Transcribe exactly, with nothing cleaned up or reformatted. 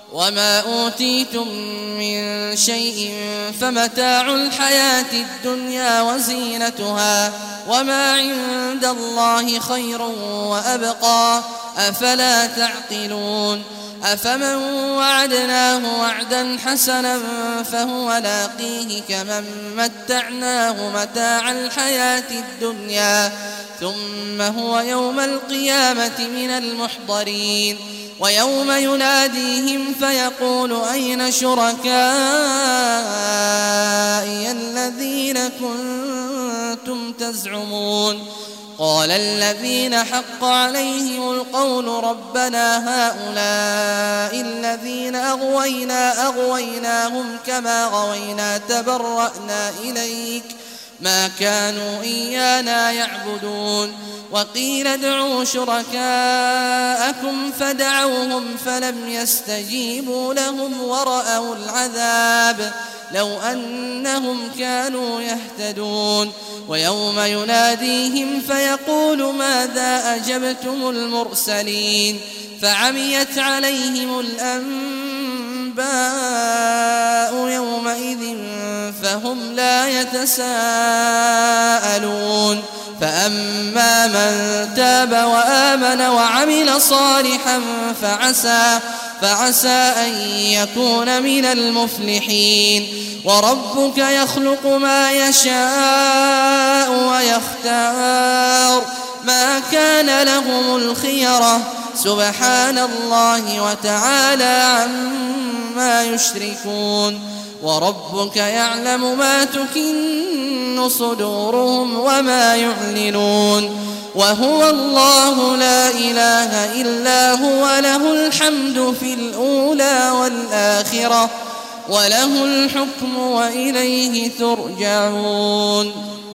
وما أوتيتم من شيء فمتاع الحياة الدنيا وزينتها وما عند الله خير وأبقى أفلا تعقلون أفمن وعدناه وعدا حسنا فهو لاقيه كمن متعناه متاع الحياة الدنيا ثم هو يوم القيامة من المحضرين ويوم يناديهم فيقول أين شركائي الذين كنتم تزعمون قال الذين حق عليهم القول ربنا هؤلاء الذين أغوينا أغويناهم كما غوينا تبرأنا إليك ما كانوا إيانا يعبدون وقيل ادعوا شركاءكم فدعوهم فلم يستجيبوا لهم ورأوا العذاب لو أنهم كانوا يهتدون ويوم يناديهم فيقول ماذا أجبتم المرسلين فعميت عليهم الأنباء يومئذ فهم لا يتساءلون فأما من تاب وآمن وعمل صالحا فعسى, فعسى أن يكون من المفلحين وربك يخلق ما يشاء ويختار ما كان لهم الخيرة سبحان الله وتعالى عما يشركون وربك يعلم ما تكن صدورهم وما يعلنون وهو الله لا إله إلا هو له الحمد في الأولى والآخرة وله الحكم وإليه ترجعون.